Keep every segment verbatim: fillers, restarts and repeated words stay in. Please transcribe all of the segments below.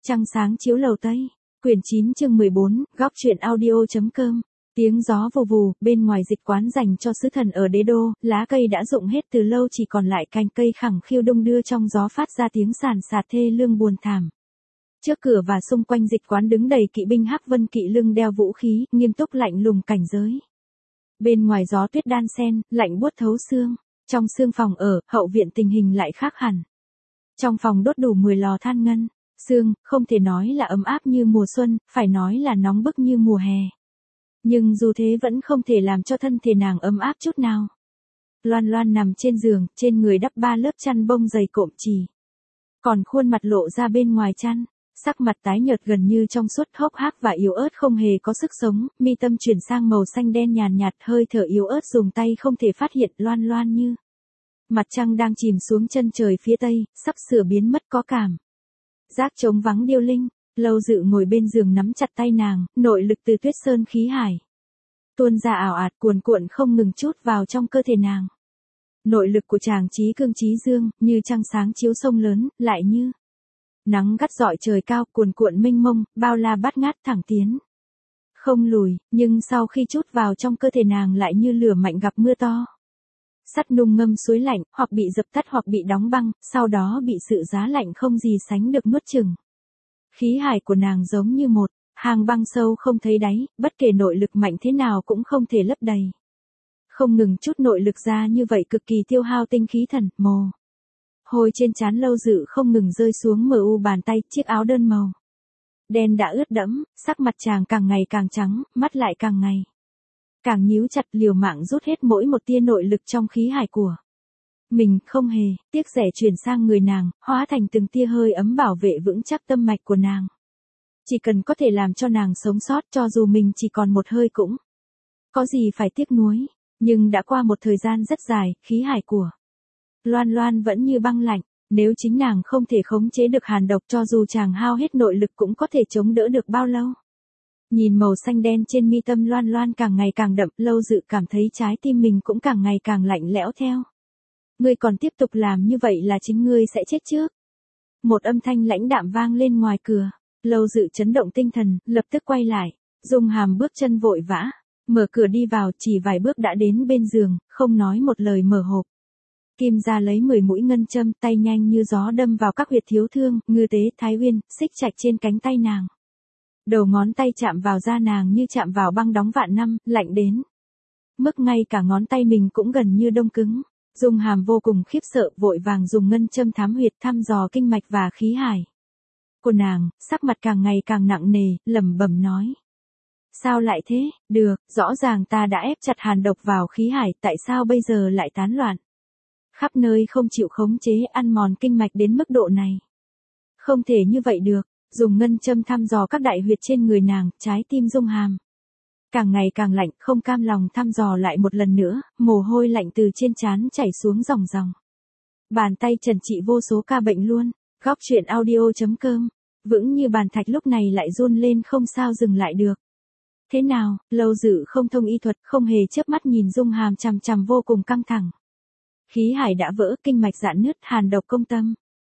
Trăng sáng chiếu lầu Tây, quyển chín chương mười bốn, góc truyện audio.com. Tiếng gió vù vù, bên ngoài dịch quán dành cho sứ thần ở đế đô, lá cây đã rụng hết từ lâu, chỉ còn lại cành cây khẳng khiu đung đưa trong gió phát ra tiếng sàn sạt thê lương buồn thảm. Trước cửa và xung quanh dịch quán đứng đầy kỵ binh hắc vân kỵ lưng đeo vũ khí, nghiêm túc lạnh lùng cảnh giới. Bên ngoài gió tuyết đan sen, lạnh buốt thấu xương. Trong xương phòng ở, hậu viện tình hình lại khác hẳn. Trong phòng đốt đủ mười lò than ngân. Sương, không thể nói là ấm áp như mùa xuân, phải nói là nóng bức như mùa hè. Nhưng dù thế vẫn không thể làm cho thân thể nàng ấm áp chút nào. Loan Loan nằm trên giường, trên người đắp ba lớp chăn bông dày cộm chì. Còn khuôn mặt lộ ra bên ngoài chăn, sắc mặt tái nhợt gần như trong suốt, hốc hác và yếu ớt không hề có sức sống, mi tâm chuyển sang màu xanh đen nhàn nhạt, hơi thở yếu ớt dùng tay không thể phát hiện. Loan Loan như mặt trăng đang chìm xuống chân trời phía tây, sắp sửa biến mất có cảm. Giác trống vắng điêu linh, Lâu Dự ngồi bên giường nắm chặt tay nàng, nội lực từ Tuyết Sơn khí hải tuôn ra ảo ạt cuồn cuộn không ngừng chút vào trong cơ thể nàng. Nội lực của chàng chí cương chí dương, như trăng sáng chiếu sông lớn, lại như nắng gắt rọi trời cao, cuồn cuộn mênh mông, bao la bát ngát thẳng tiến. Không lùi, nhưng sau khi chút vào trong cơ thể nàng lại như lửa mạnh gặp mưa to. Sắt nung ngâm suối lạnh, hoặc bị dập tắt hoặc bị đóng băng, sau đó bị sự giá lạnh không gì sánh được nuốt chửng. Khí hải của nàng giống như một hang băng sâu không thấy đáy, bất kể nội lực mạnh thế nào cũng không thể lấp đầy. Không ngừng chút nội lực ra như vậy cực kỳ tiêu hao tinh khí thần, mồ hôi trên trán Lâu Dự không ngừng rơi xuống mờ u bàn tay, chiếc áo đơn màu đen đã ướt đẫm, sắc mặt chàng càng ngày càng trắng, mắt lại càng ngày càng nhíu chặt, liều mạng rút hết mỗi một tia nội lực trong khí hải của mình, không hề tiếc rẻ truyền sang người nàng, hóa thành từng tia hơi ấm bảo vệ vững chắc tâm mạch của nàng. Chỉ cần có thể làm cho nàng sống sót, cho dù mình chỉ còn một hơi cũng có gì phải tiếc nuối. Nhưng đã qua một thời gian rất dài, khí hải của Loan Loan vẫn như băng lạnh. Nếu chính nàng không thể khống chế được hàn độc, cho dù chàng hao hết nội lực cũng có thể chống đỡ được bao lâu. Nhìn màu xanh đen trên mi tâm Loan Loan càng ngày càng đậm, Lâu Dự cảm thấy trái tim mình cũng càng ngày càng lạnh lẽo theo. Ngươi còn tiếp tục làm như vậy là chính ngươi sẽ chết trước. Một âm thanh lãnh đạm vang lên ngoài cửa. Lâu Dự chấn động tinh thần, lập tức quay lại. Dung Hàm bước chân vội vã, mở cửa đi vào, chỉ vài bước đã đến bên giường, không nói một lời mở hộp kim ra lấy mười mũi ngân châm, tay nhanh như gió đâm vào các huyệt thiếu thương, ngư tế, thái uyên, xích trạch trên cánh tay nàng. Đầu ngón tay chạm vào da nàng như chạm vào băng đóng vạn năm, lạnh đến mức ngay cả ngón tay mình cũng gần như đông cứng. Dung Hàm vô cùng khiếp sợ, vội vàng dùng ngân châm thám huyệt, thăm dò kinh mạch và khí hải của nàng, sắc mặt càng ngày càng nặng nề, lẩm bẩm nói: sao lại thế? Được, rõ ràng ta đã ép chặt hàn độc vào khí hải, tại sao bây giờ lại tán loạn khắp nơi, không chịu khống chế, ăn mòn kinh mạch đến mức độ này? Không thể như vậy được. Dùng ngân châm thăm dò các đại huyệt trên người nàng, trái tim Dung Hàm càng ngày càng lạnh, không cam lòng thăm dò lại một lần nữa, mồ hôi lạnh từ trên trán chảy xuống ròng ròng. Bàn tay trần trị vô số ca bệnh luôn. Góc truyện audio.com. Vững như bàn thạch lúc này lại run lên không sao dừng lại được. Thế nào? Lâu Dự không thông y thuật, không hề chớp mắt nhìn Dung Hàm chằm chằm vô cùng căng thẳng. Khí hải đã vỡ, kinh mạch rạn nứt, hàn độc công tâm.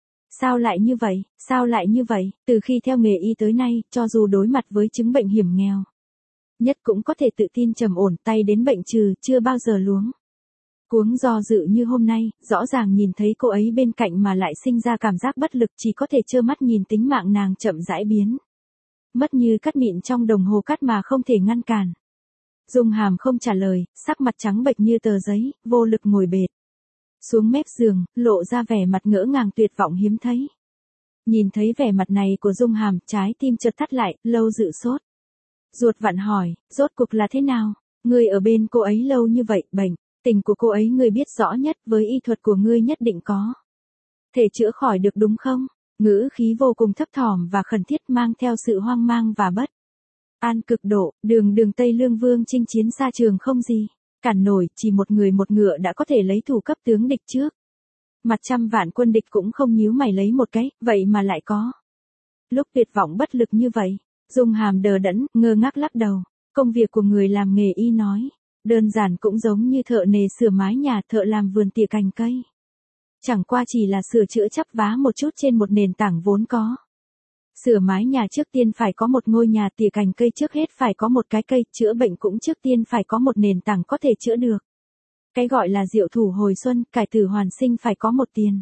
Sao lại như vậy? Sao lại như vậy? Từ khi theo nghề y tới nay, cho dù đối mặt với chứng bệnh hiểm nghèo nhất cũng có thể tự tin trầm ổn, tay đến bệnh trừ, chưa bao giờ luống cuống do dự như hôm nay. Rõ ràng nhìn thấy cô ấy bên cạnh mà lại sinh ra cảm giác bất lực, chỉ có thể trơ mắt nhìn tính mạng nàng chậm rãi biến mất như cát mịn trong đồng hồ cát mà không thể ngăn cản. Dung Hàm không trả lời, sắc mặt trắng bệch như tờ giấy, vô lực ngồi bệt xuống mép giường, lộ ra vẻ mặt ngỡ ngàng tuyệt vọng hiếm thấy. Nhìn thấy vẻ mặt này của Dung Hàm, trái tim chợt thắt lại. Lâu Dự sốt ruột vặn hỏi, rốt cuộc là thế nào? Ngươi ở bên cô ấy lâu như vậy, bệnh tình của cô ấy ngươi biết rõ nhất, với y thuật của ngươi nhất định có thể chữa khỏi được đúng không? Ngữ khí vô cùng thấp thỏm và khẩn thiết, mang theo sự hoang mang và bất an cực độ. Đường đường Tây Lương Vương chinh chiến xa trường không gì cản nổi, chỉ một người một ngựa đã có thể lấy thủ cấp tướng địch trước mặt trăm vạn quân địch cũng không nhíu mày lấy một cái, vậy mà lại có lúc tuyệt vọng bất lực như vậy. Dung Hàm đờ đẫn, ngơ ngác lắc đầu. Công việc của người làm nghề y nói đơn giản, cũng giống như thợ nề sửa mái nhà, thợ làm vườn tỉa cành cây. Chẳng qua chỉ là sửa chữa chắp vá một chút trên một nền tảng vốn có. Sửa mái nhà trước tiên phải có một ngôi nhà, tỉa cành cây trước hết phải có một cái cây, chữa bệnh cũng trước tiên phải có một nền tảng có thể chữa được. Cái gọi là diệu thủ hồi xuân, cải tử hoàn sinh phải có một tiền.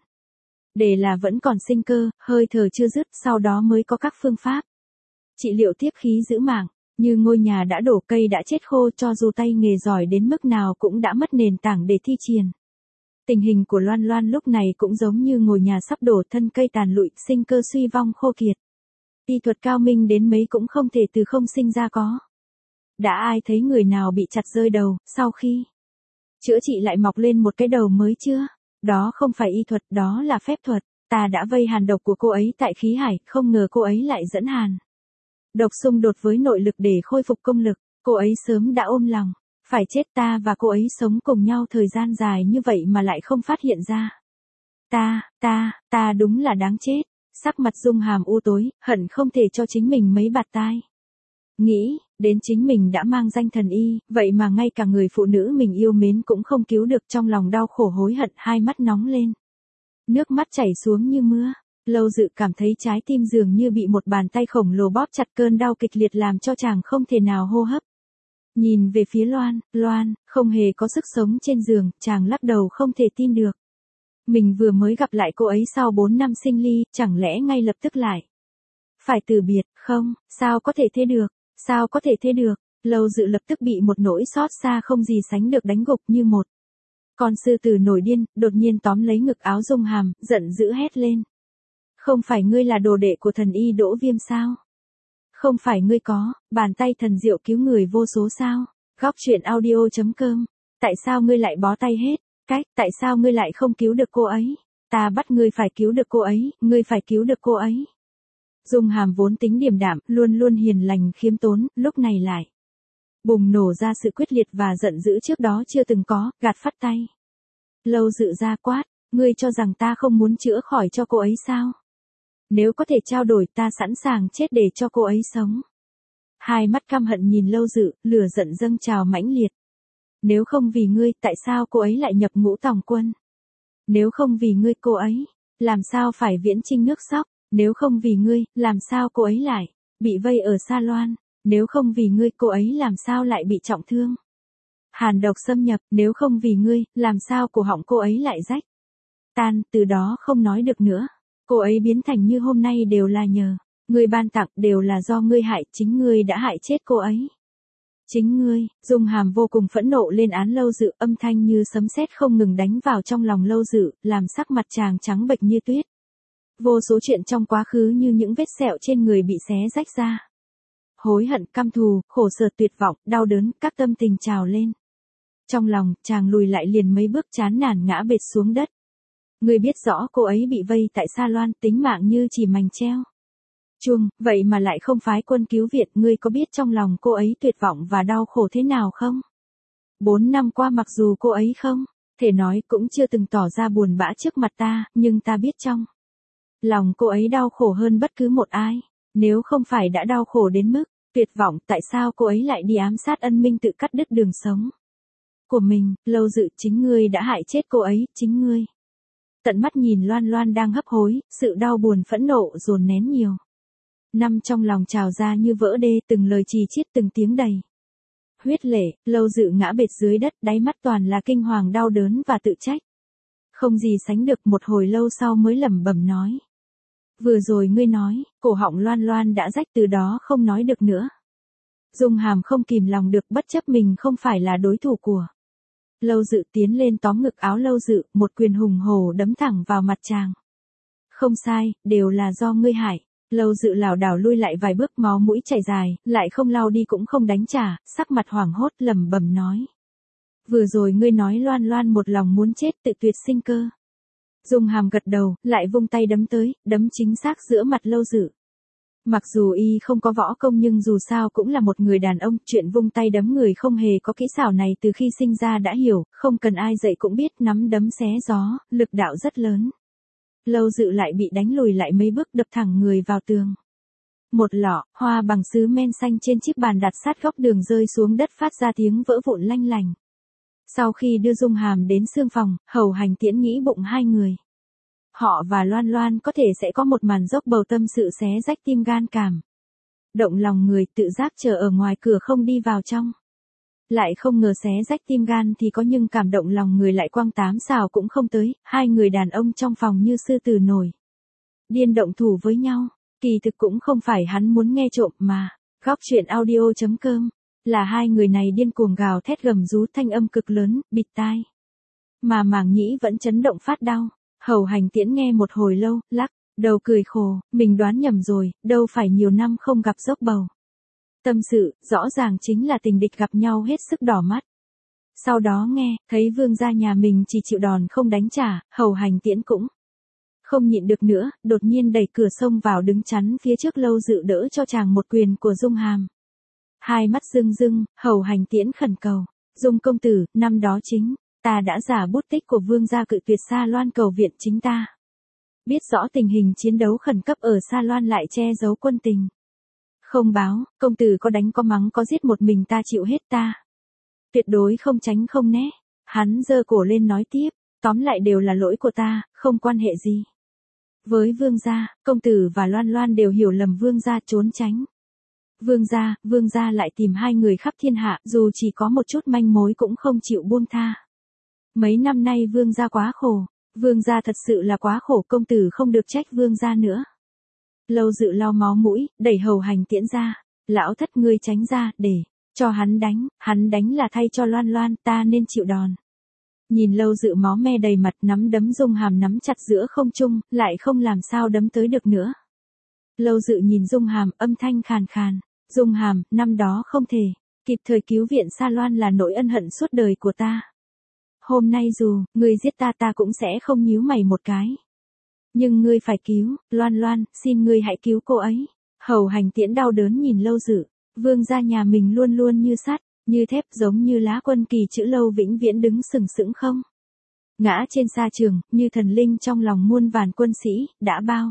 Để là vẫn còn sinh cơ, hơi thở chưa dứt, sau đó mới có các phương pháp. Trị liệu tiếp khí giữ mạng, như ngôi nhà đã đổ, cây đã chết khô, cho dù tay nghề giỏi đến mức nào cũng đã mất nền tảng để thi triển. Tình hình của Loan Loan lúc này cũng giống như ngôi nhà sắp đổ, thân cây tàn lụi, sinh cơ suy vong khô kiệt. Y thuật cao minh đến mấy cũng không thể từ không sinh ra có. Đã ai thấy người nào bị chặt rơi đầu, sau khi chữa trị lại mọc lên một cái đầu mới chưa? Đó không phải y thuật, đó là phép thuật. Ta đã vây hàn độc của cô ấy tại khí hải, không ngờ cô ấy lại dẫn hàn độc xung đột với nội lực để khôi phục công lực. Cô ấy sớm đã ôm lòng phải chết, ta và cô ấy sống cùng nhau thời gian dài như vậy mà lại không phát hiện ra. Ta, ta, ta đúng là đáng chết. Sắc mặt Dung Hàm u tối, hận không thể cho chính mình mấy bạt tai. Nghĩ, đến chính mình đã mang danh thần y, vậy mà ngay cả người phụ nữ mình yêu mến cũng không cứu được, trong lòng đau khổ hối hận, hai mắt nóng lên. Nước mắt chảy xuống như mưa. Lâu Dự cảm thấy trái tim dường như bị một bàn tay khổng lồ bóp chặt, cơn đau kịch liệt làm cho chàng không thể nào hô hấp. Nhìn về phía Loan, Loan, không hề có sức sống trên giường, chàng lắc đầu không thể tin được. Mình vừa mới gặp lại cô ấy sau bốn năm sinh ly, chẳng lẽ ngay lập tức lại phải từ biệt, không, sao có thể thế được, sao có thể thế được. Lâu Dự lập tức bị một nỗi xót xa không gì sánh được đánh gục như một con sư tử nổi điên, đột nhiên tóm lấy ngực áo Dung Hàm, giận dữ hét lên. Không phải ngươi là đồ đệ của thần y Đỗ Viêm sao? Không phải ngươi có bàn tay thần diệu cứu người vô số sao? Góc truyện audio chấm com. Tại sao ngươi lại bó tay hết? Cách, tại sao ngươi lại không cứu được cô ấy? Ta bắt ngươi phải cứu được cô ấy, ngươi phải cứu được cô ấy. Dung Hàm vốn tính điềm đạm, luôn luôn hiền lành khiêm tốn, lúc này lại bùng nổ ra sự quyết liệt và giận dữ trước đó chưa từng có, gạt phắt tay. Lâu Dự ra quát, ngươi cho rằng ta không muốn chữa khỏi cho cô ấy sao? Nếu có thể trao đổi, ta sẵn sàng chết để cho cô ấy sống. Hai mắt căm hận nhìn Lâu Dự, lửa giận dâng trào mãnh liệt. Nếu không vì ngươi, tại sao cô ấy lại nhập ngũ tòng quân? Nếu không vì ngươi, cô ấy làm sao phải viễn chinh nước Sóc? Nếu không vì ngươi, làm sao cô ấy lại bị vây ở Sa Loan? Nếu không vì ngươi, cô ấy làm sao lại bị trọng thương? Hàn độc xâm nhập, nếu không vì ngươi, làm sao cổ họng cô ấy lại rách tan, từ đó không nói được nữa. Cô ấy biến thành như hôm nay đều là nhờ ngươi ban tặng, đều là do ngươi hại, chính ngươi đã hại chết cô ấy. Chính ngươi. Dung Hàm vô cùng phẫn nộ lên án Lâu Dự, âm thanh như sấm sét không ngừng đánh vào trong lòng Lâu Dự, làm sắc mặt chàng trắng bệch như tuyết. Vô số chuyện trong quá khứ như những vết sẹo trên người bị xé rách ra. Hối hận, căm thù, khổ sở, tuyệt vọng, đau đớn, các tâm tình trào lên. Trong lòng, chàng lùi lại liền mấy bước, chán nản ngã bệt xuống đất. Ngươi biết rõ cô ấy bị vây tại Sa Loan, tính mạng như chỉ mành treo chuông, vậy mà lại không phái quân cứu viện, ngươi có biết trong lòng cô ấy tuyệt vọng và đau khổ thế nào không? Bốn năm qua mặc dù cô ấy không thể nói, cũng chưa từng tỏ ra buồn bã trước mặt ta, nhưng ta biết trong lòng cô ấy đau khổ hơn bất cứ một ai. Nếu không phải đã đau khổ đến mức tuyệt vọng, tại sao cô ấy lại đi ám sát Ân Minh, tự cắt đứt đường sống của mình? Lâu Dự, chính ngươi đã hại chết cô ấy, chính ngươi. Tận mắt nhìn Loan Loan đang hấp hối, sự đau buồn phẫn nộ dồn nén nhiều năm trong lòng trào ra như vỡ đê, từng lời chì chiết, từng tiếng đầy huyết lệ. Lâu Dự ngã bệt dưới đất, đáy mắt toàn là kinh hoàng, đau đớn và tự trách. Không gì sánh được, một hồi lâu sau mới lẩm bẩm nói. Vừa rồi ngươi nói, cổ họng Loan Loan đã rách, từ đó không nói được nữa. Dung Hàm không kìm lòng được, bất chấp mình không phải là đối thủ của Lâu Dự, tiến lên tóm ngực áo Lâu Dự, một quyền hùng hổ đấm thẳng vào mặt chàng. Không sai, đều là do ngươi hại. Lâu Dự lảo đảo lui lại vài bước, máu mũi chảy dài, lại không lau đi cũng không đánh trả, sắc mặt hoảng hốt lẩm bẩm nói. Vừa rồi ngươi nói Loan Loan một lòng muốn chết, tự tuyệt sinh cơ. Dung Hàm gật đầu, lại vung tay đấm tới, đấm chính xác giữa mặt Lâu Dự. Mặc dù y không có võ công nhưng dù sao cũng là một người đàn ông, chuyện vung tay đấm người không hề có kỹ xảo này từ khi sinh ra đã hiểu, không cần ai dạy cũng biết, nắm đấm xé gió, lực đạo rất lớn. Lâu Dự lại bị đánh lùi lại mấy bước, đập thẳng người vào tường. Một lọ hoa bằng sứ men xanh trên chiếc bàn đặt sát góc đường rơi xuống đất, phát ra tiếng vỡ vụn lanh lành. Sau khi đưa Dung Hàm đến xương phòng, hầu hành tiễn nghĩ bụng hai người. họ và Loan Loan có thể sẽ có một màn dốc bầu tâm sự xé rách tim gan cảm. Động lòng người tự giác chờ ở ngoài cửa không đi vào trong. Lại không ngờ xé rách tim gan thì có nhưng cảm động lòng người lại quăng tám xào cũng không tới, hai người đàn ông trong phòng như sư tử nổi điên động thủ với nhau, kỳ thực cũng không phải hắn muốn nghe trộm mà, góc truyện audio chấm com, là hai người này điên cuồng gào thét gầm rú thanh âm cực lớn, bịt tai. Mà màng nhĩ vẫn chấn động phát đau, Hầu Hành Tiễn nghe một hồi lâu, lắc đầu cười khổ, mình đoán nhầm rồi, đâu phải nhiều năm không gặp dốc bầu. Tâm sự, rõ ràng chính là tình địch gặp nhau hết sức đỏ mắt. Sau đó nghe, thấy vương gia nhà mình chỉ chịu đòn không đánh trả, Hầu Hành Tiễn cũng không nhịn được nữa, đột nhiên đẩy cửa xông vào đứng chắn phía trước Lâu Dự đỡ cho chàng một quyền của Dung Hàm. Hai mắt rưng rưng, Hầu Hành Tiễn khẩn cầu, Dung công tử, năm đó chính, ta đã giả bút tích của vương gia cự tuyệt Sa Loan cầu viện chính ta. Biết rõ tình hình chiến đấu khẩn cấp ở Sa Loan lại che giấu quân tình. Không báo, công tử có đánh có mắng có giết một mình ta chịu hết ta. Tuyệt đối không tránh không né. Hắn giơ cổ lên nói tiếp, tóm lại đều là lỗi của ta, không quan hệ gì. Với vương gia, công tử và Loan Loan đều hiểu lầm vương gia trốn tránh. Vương gia, vương gia lại tìm hai người khắp thiên hạ, dù chỉ có một chút manh mối cũng không chịu buông tha. Mấy năm nay vương gia quá khổ, vương gia thật sự là quá khổ, công tử không được trách vương gia nữa. Lâu Dự lau máu mũi, đẩy Hầu Hành Tiễn ra, lão thất ngươi tránh ra, để cho hắn đánh, hắn đánh là thay cho Loan Loan, ta nên chịu đòn. Nhìn Lâu Dự máu me đầy mặt, nắm đấm Dung Hàm nắm chặt giữa không trung, lại không làm sao đấm tới được nữa. Lâu Dự nhìn Dung Hàm, âm thanh khàn khàn, Dung Hàm, năm đó không thể kịp thời cứu viện Sa Loan là nỗi ân hận suốt đời của ta. Hôm nay dù ngươi giết ta ta cũng sẽ không nhíu mày một cái. Nhưng ngươi phải cứu, Loan Loan, xin ngươi hãy cứu cô ấy. Hầu Hành Tiễn đau đớn nhìn Lâu Dự, vương gia nhà mình luôn luôn như sắt, như thép, giống như lá quân kỳ chữ Lâu vĩnh viễn đứng sừng sững không ngã trên sa trường, như thần linh trong lòng muôn vàn quân sĩ, đã bao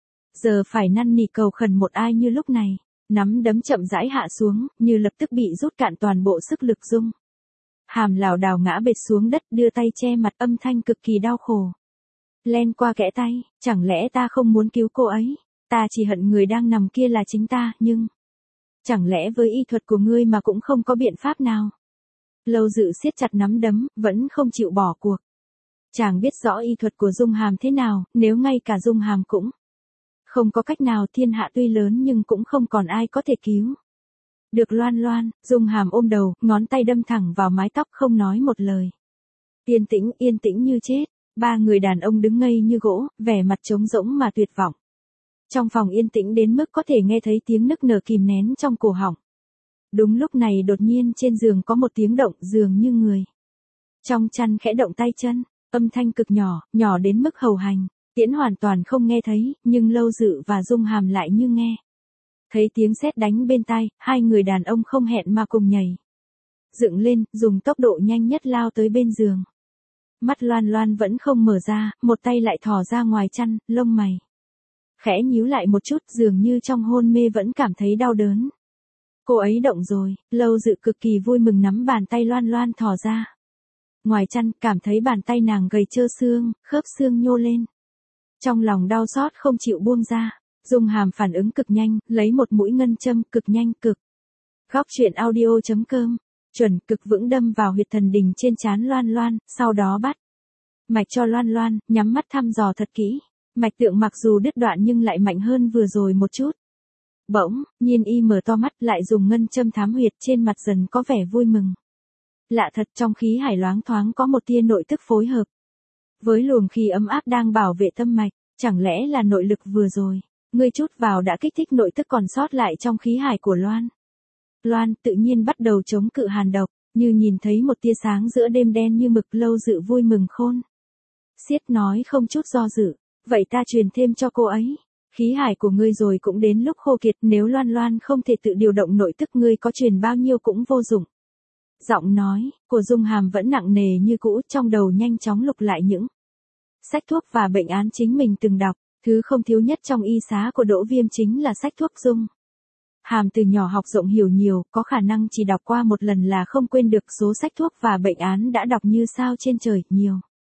giờ phải năn nỉ cầu khẩn một ai như lúc này. Nắm đấm chậm rãi hạ xuống, như lập tức bị rút cạn toàn bộ sức lực. Dung Hàm lảo đảo ngã bệt xuống đất, đưa tay che mặt, âm thanh cực kỳ đau khổ. Len qua kẽ tay, chẳng lẽ ta không muốn cứu cô ấy, ta chỉ hận người đang nằm kia là chính ta, nhưng chẳng lẽ với y thuật của ngươi mà cũng không có biện pháp nào. Lâu Dự siết chặt nắm đấm, vẫn không chịu bỏ cuộc. Chàng biết rõ y thuật của Dung Hàm thế nào, nếu ngay cả Dung Hàm cũng không có cách nào, thiên hạ tuy lớn nhưng cũng không còn ai có thể cứu được Loan Loan. Dung Hàm ôm đầu, ngón tay đâm thẳng vào mái tóc, không nói một lời. Yên tĩnh, yên tĩnh như chết. Ba người đàn ông đứng ngây như gỗ, vẻ mặt trống rỗng mà tuyệt vọng. Trong phòng yên tĩnh đến mức có thể nghe thấy tiếng nức nở kìm nén trong cổ họng. Đúng lúc này đột nhiên trên giường có một tiếng động, dường như người trong chăn khẽ động tay chân, âm thanh cực nhỏ, nhỏ đến mức Hầu Hành Tiễn hoàn toàn không nghe thấy, nhưng Lâu Dự và Dung Hàm lại như nghe thấy tiếng sét đánh bên tai, hai người đàn ông không hẹn mà cùng nhảy dựng lên, dùng tốc độ nhanh nhất lao tới bên giường. Mắt Loan Loan vẫn không mở ra, một tay lại thò ra ngoài chăn, lông mày khẽ nhíu lại một chút, dường như trong hôn mê vẫn cảm thấy đau đớn. Cô ấy động rồi. Lâu Dự cực kỳ vui mừng nắm bàn tay Loan Loan thò ra ngoài chăn, cảm thấy bàn tay nàng gầy trơ xương, khớp xương nhô lên. Trong lòng đau xót không chịu buông ra. Dung Hàm phản ứng cực nhanh, lấy một mũi ngân châm cực nhanh cực. Góc truyện audio chấm com, chuẩn cực vững đâm vào huyệt thần đình trên trán Loan Loan, sau đó bắt mạch cho Loan Loan, nhắm mắt thăm dò thật kỹ. Mạch tượng mặc dù đứt đoạn nhưng lại mạnh hơn vừa rồi một chút. Bỗng nhiên y mở to mắt, lại dùng ngân châm thám huyệt, trên mặt dần có vẻ vui mừng. Lạ thật, trong khí hải loáng thoáng có một tia nội tức phối hợp với luồng khí ấm áp đang bảo vệ tâm mạch. Chẳng lẽ là nội lực vừa rồi ngươi chút vào đã kích thích nội tức còn sót lại trong khí hải của Loan Loan, tự nhiên bắt đầu chống cự hàn độc, như nhìn thấy một tia sáng giữa đêm đen như mực. Lâu Dự vui mừng khôn xiết nói không chút do dự, vậy ta truyền thêm cho cô ấy. Khí hải của ngươi rồi cũng đến lúc khô kiệt, nếu Loan Loan không thể tự điều động nội tức, ngươi có truyền bao nhiêu cũng vô dụng. Giọng nói của Dung Hàm vẫn nặng nề như cũ, trong đầu nhanh chóng lục lại những sách thuốc và bệnh án chính mình từng đọc. Thứ không thiếu nhất trong y xá của Đỗ Viêm chính là sách thuốc. Dung Hàm từ nhỏ học rộng hiểu nhiều, có khả năng chỉ đọc qua một lần là không quên được số sách thuốc và bệnh án đã đọc như sao trên trời, nhiều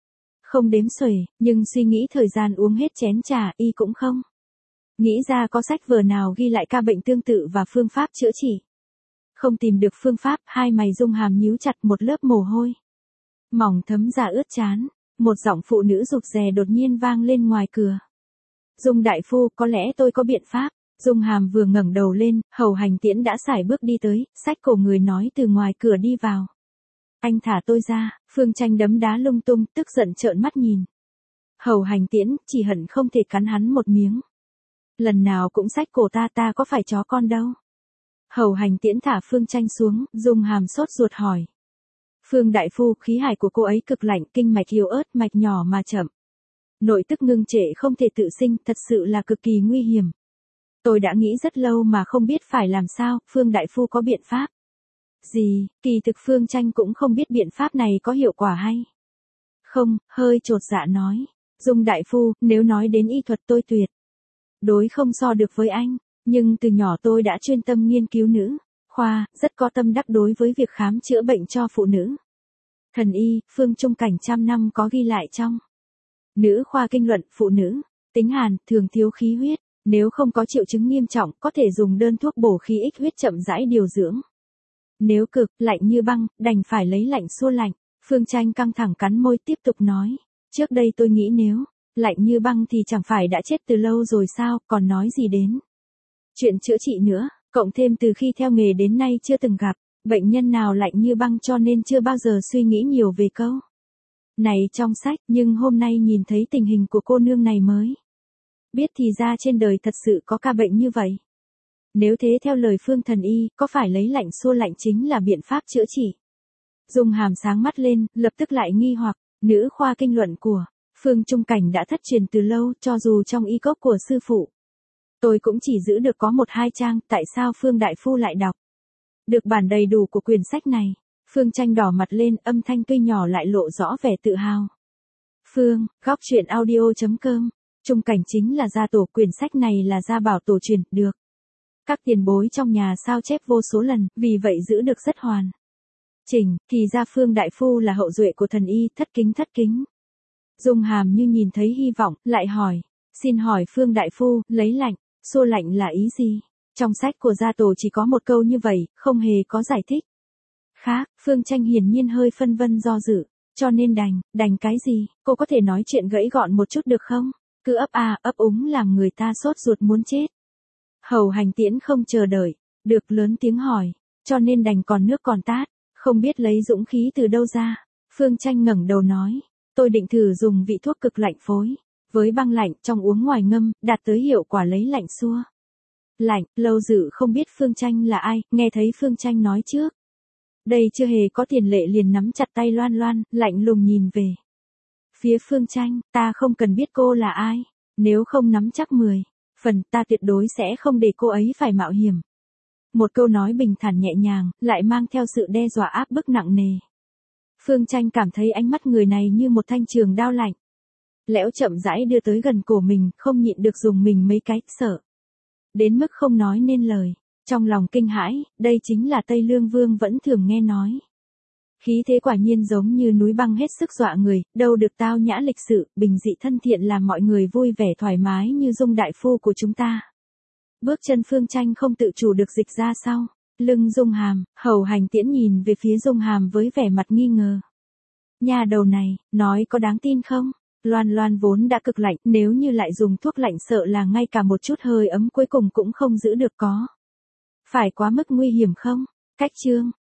Không đếm xuể, nhưng suy nghĩ thời gian uống hết chén trà y cũng không. Nghĩ ra có sách vở nào ghi lại ca bệnh tương tự và phương pháp chữa trị. Không tìm được phương pháp, hai mày Dung Hàm nhíu chặt, một lớp mồ hôi. Mỏng thấm ra ướt chán, một giọng phụ nữ rụt rè đột nhiên vang lên ngoài cửa. Dung đại phu, có lẽ tôi có biện pháp. Dung Hàm vừa ngẩng đầu lên, Hầu Hành Tiễn đã sải bước đi tới, xách cổ người nói từ ngoài cửa đi vào. Anh thả tôi ra, Phương Tranh đấm đá lung tung, tức giận trợn mắt nhìn. Hầu Hành Tiễn chỉ hận không thể cắn hắn một miếng. Lần nào cũng xách cổ ta, ta có phải chó con đâu. Hầu Hành Tiễn thả Phương Tranh xuống, Dung Hàm sốt ruột hỏi. Phương đại phu, khí hải của cô ấy cực lạnh, kinh mạch yếu ớt, mạch nhỏ mà chậm. Nội tức ngưng trệ không thể tự sinh, thật sự là cực kỳ nguy hiểm. Tôi đã nghĩ rất lâu mà không biết phải làm sao, Phương đại phu có biện pháp. Gì, kỳ thực Phương Tranh cũng không biết biện pháp này có hiệu quả hay. Không, hơi chột dạ nói. Dung đại phu, nếu nói đến y thuật tôi tuyệt đối không so được với anh, nhưng từ nhỏ tôi đã chuyên tâm nghiên cứu nữ khoa, rất có tâm đắc đối với việc khám chữa bệnh cho phụ nữ. Thần y, Phương Trung Cảnh trăm năm có ghi lại trong Nữ khoa kinh luận, phụ nữ tính hàn, thường thiếu khí huyết, nếu không có triệu chứng nghiêm trọng, có thể dùng đơn thuốc bổ khí ích huyết chậm rãi điều dưỡng. Nếu cực, lạnh như băng, đành phải lấy lạnh xua lạnh. Phương Tranh căng thẳng cắn môi tiếp tục nói. Trước đây tôi nghĩ nếu lạnh như băng thì chẳng phải đã chết từ lâu rồi sao, còn nói gì đến chuyện chữa trị nữa, cộng thêm từ khi theo nghề đến nay chưa từng gặp bệnh nhân nào lạnh như băng, cho nên chưa bao giờ suy nghĩ nhiều về câu này trong sách, nhưng hôm nay nhìn thấy tình hình của cô nương này mới biết thì ra trên đời thật sự có ca bệnh như vậy. Nếu thế theo lời Phương thần y, có phải lấy lạnh xua lạnh chính là biện pháp chữa trị? Dung Hàm sáng mắt lên, lập tức lại nghi hoặc, nữ khoa kinh luận của Phương Trung Cảnh đã thất truyền từ lâu, cho dù trong y cốc của sư phụ tôi cũng chỉ giữ được có một hai trang, tại sao Phương đại phu lại đọc được bản đầy đủ của quyển sách này? Phương Tranh đỏ mặt lên, âm thanh tuy nhỏ lại lộ rõ vẻ tự hào. Phương, góc truyện audio chấm com, Trung Cảnh chính là gia tổ, quyển sách này là gia bảo tổ truyền, được các tiền bối trong nhà sao chép vô số lần, vì vậy giữ được rất hoàn chỉnh, thì ra Phương đại phu là hậu duệ của thần y, thất kính thất kính. Dung Hàm như nhìn thấy hy vọng, lại hỏi, xin hỏi Phương đại phu, lấy lạnh xua lạnh là ý gì? Trong sách của gia tổ chỉ có một câu như vậy, không hề có giải thích khác. Phương Tranh hiển nhiên hơi phân vân do dự, cho nên đành, đành cái gì, cô có thể nói chuyện gãy gọn một chút được không? Cứ ấp a ấp úng làm người ta sốt ruột muốn chết. Hầu Hành Tiễn không chờ đợi được lớn tiếng hỏi, cho nên đành còn nước còn tát, không biết lấy dũng khí từ đâu ra. Phương Tranh ngẩng đầu nói, tôi định thử dùng vị thuốc cực lạnh phối với băng lạnh, trong uống ngoài ngâm, đạt tới hiệu quả lấy lạnh xua lạnh. Lâu Dự không biết Phương Tranh là ai, nghe thấy Phương Tranh nói trước đây chưa hề có tiền lệ liền nắm chặt tay Loan Loan, lạnh lùng nhìn về phía Phương Tranh, ta không cần biết cô là ai, nếu không nắm chắc mười phần, ta tuyệt đối sẽ không để cô ấy phải mạo hiểm. Một câu nói bình thản nhẹ nhàng, lại mang theo sự đe dọa áp bức nặng nề. Phương Tranh cảm thấy ánh mắt người này như một thanh trường đao lạnh lẽo chậm rãi đưa tới gần cổ mình, không nhịn được dùng mình mấy cái, sợ đến mức không nói nên lời. Trong lòng kinh hãi, đây chính là Tây Lương Vương vẫn thường nghe nói. Khí thế quả nhiên giống như núi băng, hết sức dọa người, đâu được tao nhã lịch sự, bình dị thân thiện làm mọi người vui vẻ thoải mái như Dung đại phu của chúng ta. Bước chân Phương Tranh không tự chủ được dịch ra sau lưng Dung Hàm. Hầu Hành Tiễn nhìn về phía Dung Hàm với vẻ mặt nghi ngờ. Nhà đầu này, nói có đáng tin không? Loan Loan vốn đã cực lạnh, nếu như lại dùng thuốc lạnh sợ là ngay cả một chút hơi ấm cuối cùng cũng không giữ được, có phải quá mức nguy hiểm không? Cách chương